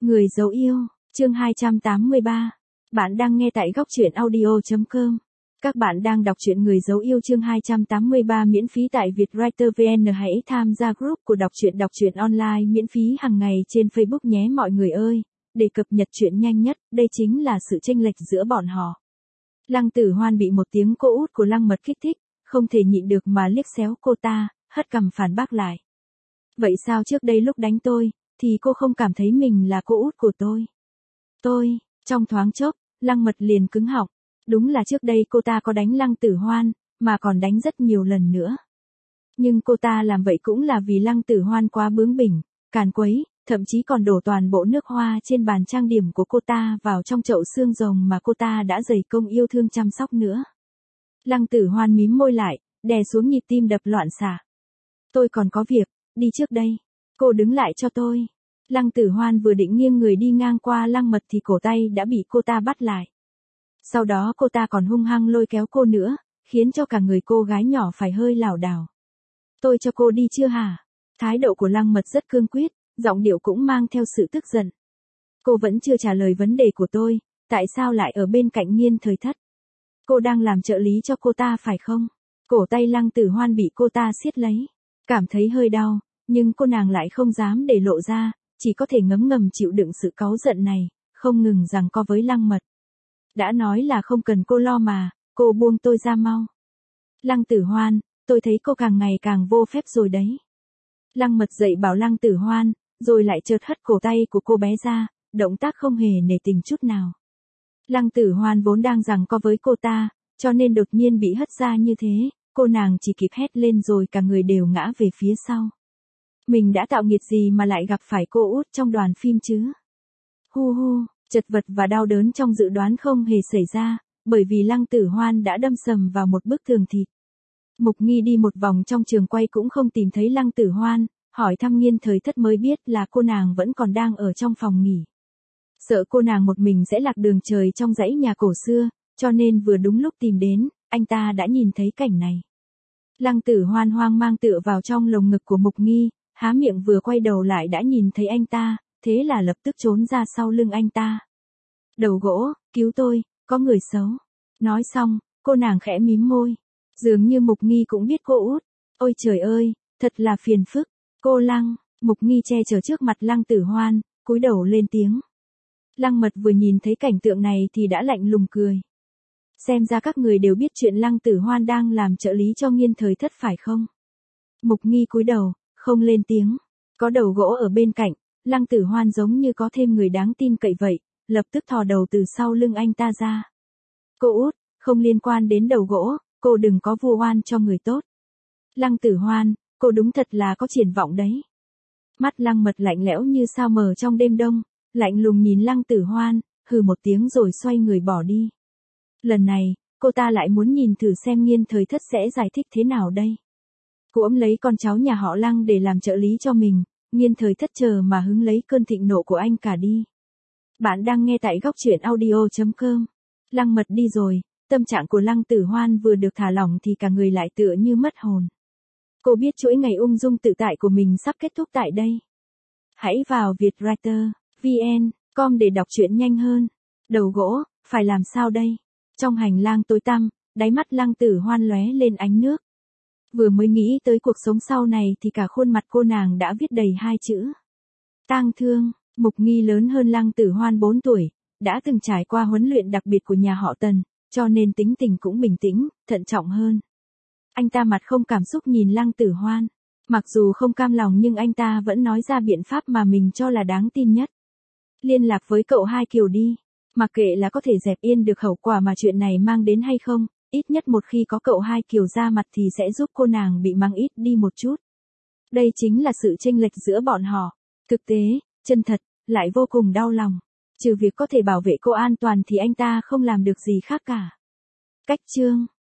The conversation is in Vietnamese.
Người dấu yêu, chương 283. Bạn đang nghe tại góc truyện audio.com. Các bạn đang đọc truyện Người dấu yêu chương 283 miễn phí tại Vietwriter VN. Hãy tham gia group của đọc truyện online miễn phí hàng ngày trên Facebook nhé mọi người ơi. Để cập nhật truyện nhanh nhất, đây chính là sự chênh lệch giữa bọn họ. Lăng Tử Hoan bị một tiếng cô út của Lăng Mật kích thích, không thể nhịn được mà liếc xéo cô ta, hất cằm phản bác lại. Vậy sao trước đây lúc đánh tôi, thì cô không cảm thấy mình là cô út của tôi? Trong thoáng chốc, Lăng Mật liền cứng họng. Đúng là trước đây cô ta có đánh Lăng Tử Hoan, mà còn đánh rất nhiều lần nữa. Nhưng cô ta làm vậy cũng là vì Lăng Tử Hoan quá bướng bỉnh, càn quấy, thậm chí còn đổ toàn bộ nước hoa trên bàn trang điểm của cô ta vào trong chậu xương rồng mà cô ta đã dày công yêu thương chăm sóc nữa. Lăng Tử Hoan mím môi lại, đè xuống nhịp tim đập loạn xạ. Tôi còn có việc, đi trước đây. Cô đứng lại cho tôi. Lăng Tử Hoan vừa định nghiêng người đi ngang qua Lăng Mật thì cổ tay đã bị cô ta bắt lại. Sau đó cô ta còn hung hăng lôi kéo cô nữa, khiến cho cả người cô gái nhỏ phải hơi lảo đảo. Tôi cho cô đi chưa hả? Thái độ của Lăng Mật rất cương quyết, giọng điệu cũng mang theo sự tức giận. Cô vẫn chưa trả lời vấn đề của tôi, tại sao lại ở bên cạnh Nghiên Thời Thất? Cô đang làm trợ lý cho cô ta phải không? Cổ tay Lăng Tử Hoan bị cô ta siết lấy, cảm thấy hơi đau, nhưng cô nàng lại không dám để lộ ra, chỉ có thể ngấm ngầm chịu đựng sự cáu giận này, không ngừng giằng co với Lăng Mật. Đã nói là không cần cô lo mà, cô buông tôi ra mau. Lăng Tử Hoan, tôi thấy cô càng ngày càng vô phép rồi đấy. Lăng Mật dậy bảo Lăng Tử Hoan, rồi lại chợt hất cổ tay của cô bé ra, động tác không hề nể tình chút nào. Lăng Tử Hoan vốn đang giằng co với cô ta, cho nên đột nhiên bị hất ra như thế, cô nàng chỉ kịp hét lên rồi cả người đều ngã về phía sau. Mình đã tạo nghiệt gì mà lại gặp phải cô út trong đoàn phim chứ? Chật vật và đau đớn trong dự đoán không hề xảy ra, bởi vì Lăng Tử Hoan đã đâm sầm vào một bức tường thịt. Mục Nghi đi một vòng trong trường quay cũng không tìm thấy Lăng Tử Hoan, hỏi thăm Nghiên Thời Thất mới biết là cô nàng vẫn còn đang ở trong phòng nghỉ. Sợ cô nàng một mình sẽ lạc đường trời trong dãy nhà cổ xưa, cho nên vừa đúng lúc tìm đến, anh ta đã nhìn thấy cảnh này. Lăng Tử Hoan hoang mang tựa vào trong lồng ngực của Mục Nghi, há miệng vừa quay đầu lại đã nhìn thấy anh ta, thế là lập tức trốn ra sau lưng anh ta. Đầu gỗ, cứu tôi, có người xấu. Nói xong, cô nàng khẽ mím môi. Dường như Mục Nghi cũng biết cô út. Ôi trời ơi, thật là phiền phức. Cô Lăng, Mục Nghi che chở trước mặt Lăng Tử Hoan, cúi đầu lên tiếng. Lăng Mật vừa nhìn thấy cảnh tượng này thì đã lạnh lùng cười. Xem ra các người đều biết chuyện Lăng Tử Hoan đang làm trợ lý cho Nghiên Thời Thất phải không? Mục Nghi cúi đầu, không lên tiếng. Có đầu gỗ ở bên cạnh, Lăng Tử Hoan giống như có thêm người đáng tin cậy vậy, lập tức thò đầu từ sau lưng anh ta ra. Cô út, không liên quan đến đầu gỗ, cô đừng có vu oan cho người tốt. Lăng Tử Hoan, cô đúng thật là có triển vọng đấy. Mắt Lăng Mật lạnh lẽo như sao mờ trong đêm đông, lạnh lùng nhìn Lăng Tử Hoan, hừ một tiếng rồi xoay người bỏ đi. Lần này, cô ta lại muốn nhìn thử xem Nghiên Thời Thất sẽ giải thích thế nào đây. Cô ấm lấy con cháu nhà họ Lăng để làm trợ lý cho mình, Nghiên Thời Thất chờ mà hứng lấy cơn thịnh nộ của anh cả đi. Bạn đang nghe tại góc truyện audio.com. Lăng Mật đi rồi, tâm trạng của Lăng Tử Hoan vừa được thả lỏng thì cả người lại tựa như mất hồn. Cô biết chuỗi ngày ung dung tự tại của mình sắp kết thúc tại đây. Hãy vào Vietwriter VN.com để đọc truyện nhanh hơn. Đầu gỗ, phải làm sao đây? Trong hành lang tối tăm, đáy mắt Lăng Tử Hoan lóe lên ánh nước. Vừa mới nghĩ tới cuộc sống sau này thì cả khuôn mặt cô nàng đã viết đầy hai chữ. Tang thương. Mục Nghi lớn hơn Lăng Tử Hoan 4 tuổi, đã từng trải qua huấn luyện đặc biệt của nhà họ Tần, cho nên tính tình cũng bình tĩnh, thận trọng hơn. Anh ta mặt không cảm xúc nhìn Lăng Tử Hoan. Mặc dù không cam lòng nhưng anh ta vẫn nói ra biện pháp mà mình cho là đáng tin nhất. Liên lạc với cậu Hai Kiều đi. Mặc kệ là có thể dẹp yên được hậu quả mà chuyện này mang đến hay không, ít nhất một khi có cậu Hai Kiều ra mặt thì sẽ giúp cô nàng bị mang ít đi một chút. Đây chính là sự chênh lệch giữa bọn họ. Thực tế, chân thật, lại vô cùng đau lòng. Trừ việc có thể bảo vệ cô an toàn thì anh ta không làm được gì khác cả. Cách chương